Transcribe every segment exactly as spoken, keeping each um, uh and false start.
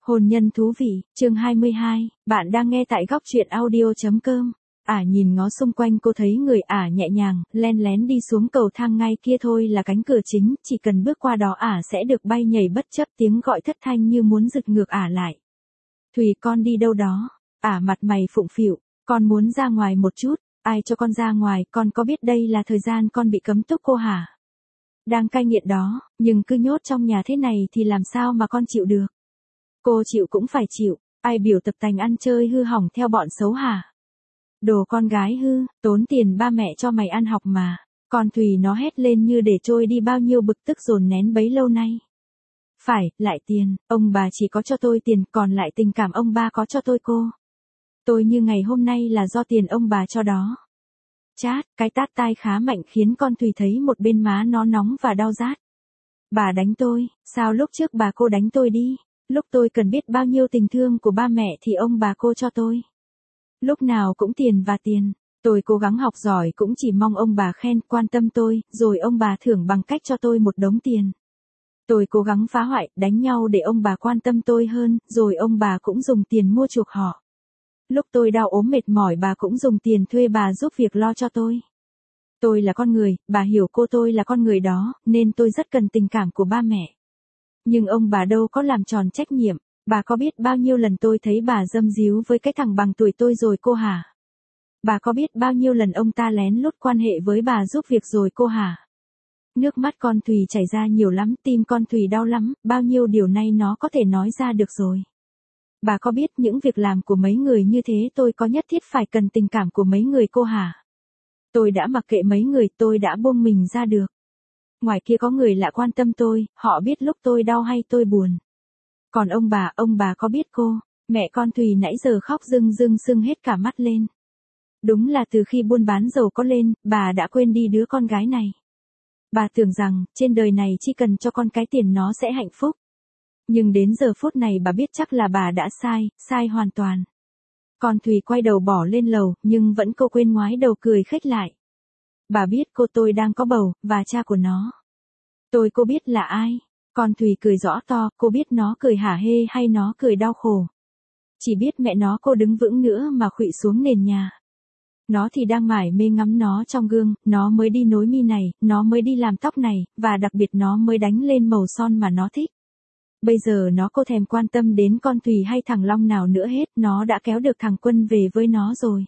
Hôn nhân thú vị, chương hai mươi hai, bạn đang nghe tại góc truyện audio.com. Ả nhìn ngó xung quanh cô thấy người Ả nhẹ nhàng, len lén đi xuống cầu thang ngay kia thôi là cánh cửa chính, chỉ cần bước qua đó Ả sẽ được bay nhảy bất chấp tiếng gọi thất thanh như muốn giật ngược Ả lại. Thùy con đi đâu đó? Ả mặt mày phụng phịu, con muốn ra ngoài một chút, ai cho con ra ngoài, con có biết đây là thời gian con bị cấm túc cô hả? Đang cai nghiện đó, nhưng cứ nhốt trong nhà thế này thì làm sao mà con chịu được? Cô chịu cũng phải chịu, ai biểu tập tành ăn chơi hư hỏng theo bọn xấu hả? Đồ con gái hư, tốn tiền ba mẹ cho mày ăn học mà. Con Thùy nó hét lên như để trôi đi bao nhiêu bực tức dồn nén bấy lâu nay. Phải, lại tiền, ông bà chỉ có cho tôi tiền, còn lại tình cảm ông ba có cho tôi cô. Tôi như ngày hôm nay là do tiền ông bà cho đó. Chát, cái tát tai khá mạnh khiến con Thùy thấy một bên má nó nóng và đau rát. Bà đánh tôi, sao lúc trước bà cô đánh tôi đi? Lúc tôi cần biết bao nhiêu tình thương của ba mẹ thì ông bà cô cho tôi. Lúc nào cũng tiền và tiền, tôi cố gắng học giỏi cũng chỉ mong ông bà khen, quan tâm tôi, rồi ông bà thưởng bằng cách cho tôi một đống tiền. Tôi cố gắng phá hoại, đánh nhau để ông bà quan tâm tôi hơn, rồi ông bà cũng dùng tiền mua chuộc họ. Lúc tôi đau ốm mệt mỏi bà cũng dùng tiền thuê bà giúp việc lo cho tôi. Tôi là con người, bà hiểu cô tôi là con người đó, nên tôi rất cần tình cảm của ba mẹ. Nhưng ông bà đâu có làm tròn trách nhiệm, bà có biết bao nhiêu lần tôi thấy bà dâm díu với cái thằng bằng tuổi tôi rồi cô hả? Bà có biết bao nhiêu lần ông ta lén lút quan hệ với bà giúp việc rồi cô hả? Nước mắt con Thùy chảy ra nhiều lắm, tim con Thùy đau lắm, bao nhiêu điều nay nó có thể nói ra được rồi. Bà có biết những việc làm của mấy người như thế tôi có nhất thiết phải cần tình cảm của mấy người cô hả? Tôi đã mặc kệ mấy người, tôi đã buông mình ra được. Ngoài kia có người lạ quan tâm tôi, họ biết lúc tôi đau hay tôi buồn. Còn ông bà, ông bà có biết cô, mẹ con Thùy nãy giờ khóc rưng rưng sưng hết cả mắt lên. Đúng là từ khi buôn bán dầu có lên, bà đã quên đi đứa con gái này. Bà tưởng rằng, trên đời này chỉ cần cho con cái tiền nó sẽ hạnh phúc. Nhưng đến giờ phút này bà biết chắc là bà đã sai, sai hoàn toàn. Con Thùy quay đầu bỏ lên lầu, nhưng vẫn cô quên ngoái đầu cười khếch lại. Bà biết cô tôi đang có bầu, và cha của nó. Tôi cô biết là ai? Con Thùy cười rõ to, cô biết nó cười hả hê hay nó cười đau khổ. Chỉ biết mẹ nó cô đứng vững nữa mà khuỵu xuống nền nhà. Nó thì đang mải mê ngắm nó trong gương, nó mới đi nối mi này, nó mới đi làm tóc này, và đặc biệt nó mới đánh lên màu son mà nó thích. Bây giờ nó cô thèm quan tâm đến con Thùy hay thằng Long nào nữa hết, nó đã kéo được thằng Quân về với nó rồi.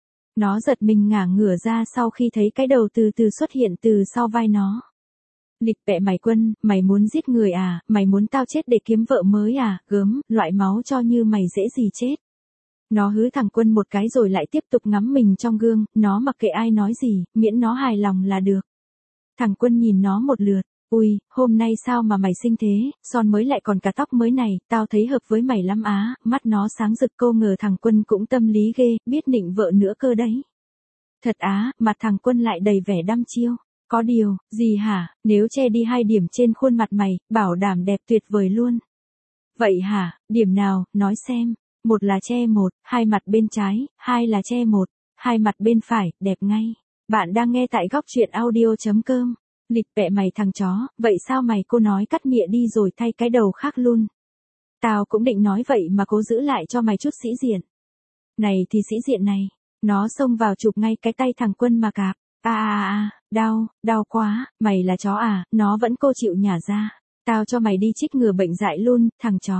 Nó giật mình ngả ngửa ra sau khi thấy cái đầu từ từ xuất hiện từ sau vai nó. Lịch bẹ mày Quân, mày muốn giết người à, mày muốn tao chết để kiếm vợ mới à, gớm, loại máu cho như mày dễ gì chết. Nó hứ thằng Quân một cái rồi lại tiếp tục ngắm mình trong gương, nó mặc kệ ai nói gì, miễn nó hài lòng là được. Thằng Quân nhìn nó một lượt, ui, hôm nay sao mà mày xinh thế, son mới lại còn cả tóc mới này, tao thấy hợp với mày lắm á, mắt nó sáng rực cô ngờ thằng Quân cũng tâm lý ghê, biết nịnh vợ nữa cơ đấy. Thật á, mặt thằng Quân lại đầy vẻ đăm chiêu. Có điều, gì hả, nếu che đi hai điểm trên khuôn mặt mày, bảo đảm đẹp tuyệt vời luôn. Vậy hả, điểm nào, nói xem. Một là che một, hai mặt bên trái, hai là che một, hai mặt bên phải, đẹp ngay. Bạn đang nghe tại góc truyện audio.com. Lịch bẹ mày thằng chó, vậy sao mày cô nói cắt mịa đi rồi thay cái đầu khác luôn. Tao cũng định nói vậy mà cố giữ lại cho mày chút sĩ diện. Này thì sĩ diện này, nó xông vào chụp ngay cái tay thằng Quân mà cạp. À à à, đau, đau quá, mày là chó à, nó vẫn cô chịu nhả ra. Tao cho mày đi chích ngừa bệnh dại luôn, thằng chó.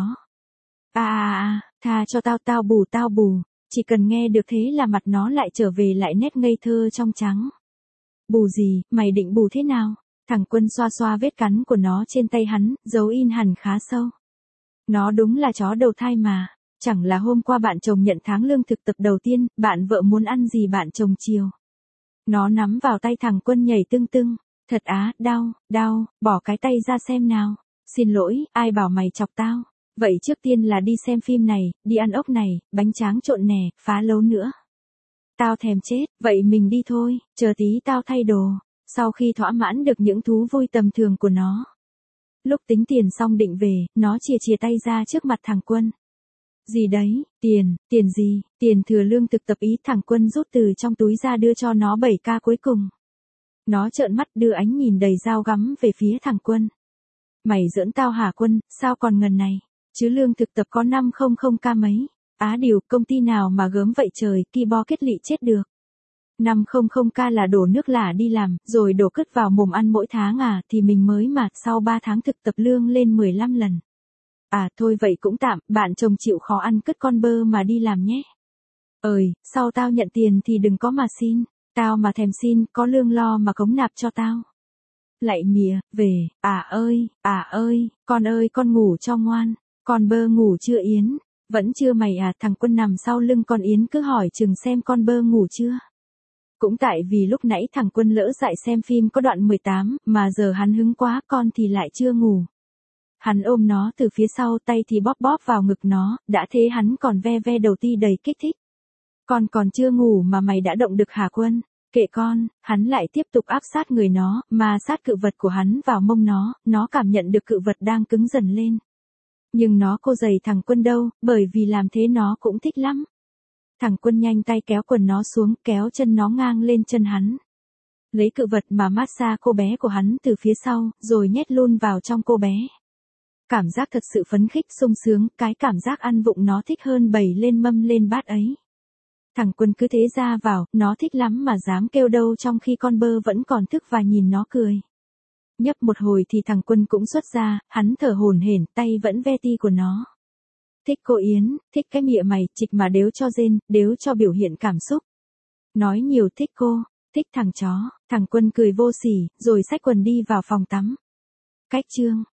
À à à, tha cho tao tao bù tao bù, chỉ cần nghe được thế là mặt nó lại trở về lại nét ngây thơ trong trắng. Bù gì, mày định bù thế nào? Thằng Quân xoa xoa vết cắn của nó trên tay hắn, dấu in hẳn khá sâu. Nó đúng là chó đầu thai mà, chẳng là hôm qua bạn chồng nhận tháng lương thực tập đầu tiên, bạn vợ muốn ăn gì bạn chồng chiều. Nó nắm vào tay thằng Quân nhảy tưng tưng. Thật á, đau, đau, bỏ cái tay ra xem nào. Xin lỗi, ai bảo mày chọc tao. Vậy trước tiên là đi xem phim này, đi ăn ốc này, bánh tráng trộn nè, phá lấu nữa. Tao thèm chết, vậy mình đi thôi, chờ tí tao thay đồ. Sau khi thỏa mãn được những thú vui tầm thường của nó. Lúc tính tiền xong định về, nó chìa chìa tay ra trước mặt thằng Quân. Gì đấy, tiền, tiền gì, tiền thừa lương thực tập ý thằng Quân rút từ trong túi ra đưa cho nó bảy ca cuối cùng. Nó trợn mắt đưa ánh nhìn đầy dao gắm về phía thằng Quân. Mày giỡn tao hả Quân, sao còn ngần này? Chứ lương thực tập có năm trăm k mấy. Á điều, công ty nào mà gớm vậy trời, ki bo kết lị chết được. năm trăm k là đổ nước lả đi làm, rồi đổ cứt vào mồm ăn mỗi tháng à, thì mình mới mà, sau ba tháng thực tập lương lên mười lăm lần. À thôi vậy cũng tạm, bạn chồng chịu khó ăn cứt con bơ mà đi làm nhé. Ơi, sau tao nhận tiền thì đừng có mà xin, tao mà thèm xin, có lương lo mà cống nạp cho tao. Lạy mịa, về, à ơi, à ơi, con ơi con ngủ cho ngoan, con bơ ngủ chưa Yến, vẫn chưa mày à, thằng Quân nằm sau lưng con Yến cứ hỏi chừng xem con bơ ngủ chưa. Cũng tại vì lúc nãy thằng Quân lỡ dại xem phim có đoạn mười tám, mà giờ hắn hứng quá, con thì lại chưa ngủ. Hắn ôm nó từ phía sau, tay thì bóp bóp vào ngực nó, đã thế hắn còn ve ve đầu ti đầy kích thích. Con còn chưa ngủ mà mày đã động được hả Quân? Kệ con, hắn lại tiếp tục áp sát người nó, mà sát cự vật của hắn vào mông nó, nó cảm nhận được cự vật đang cứng dần lên. Nhưng nó cô giày thằng Quân đâu, bởi vì làm thế nó cũng thích lắm. Thằng Quân nhanh tay kéo quần nó xuống, kéo chân nó ngang lên chân hắn. Lấy cự vật mà massage cô bé của hắn từ phía sau, rồi nhét luôn vào trong cô bé. Cảm giác thật sự phấn khích sung sướng, cái cảm giác ăn vụng nó thích hơn bày lên mâm lên bát ấy. Thằng Quân cứ thế ra vào, nó thích lắm mà dám kêu đâu trong khi con bơ vẫn còn thức và nhìn nó cười. Nhấp một hồi thì thằng Quân cũng xuất ra, hắn thở hổn hển, tay vẫn ve ti của nó. Thích cô Yến, thích cái mịa mày, trịch mà đếu cho rên, đếu cho biểu hiện cảm xúc. Nói nhiều thích cô, thích thằng chó, thằng Quân cười vô sỉ, rồi xách quần đi vào phòng tắm. Cách chương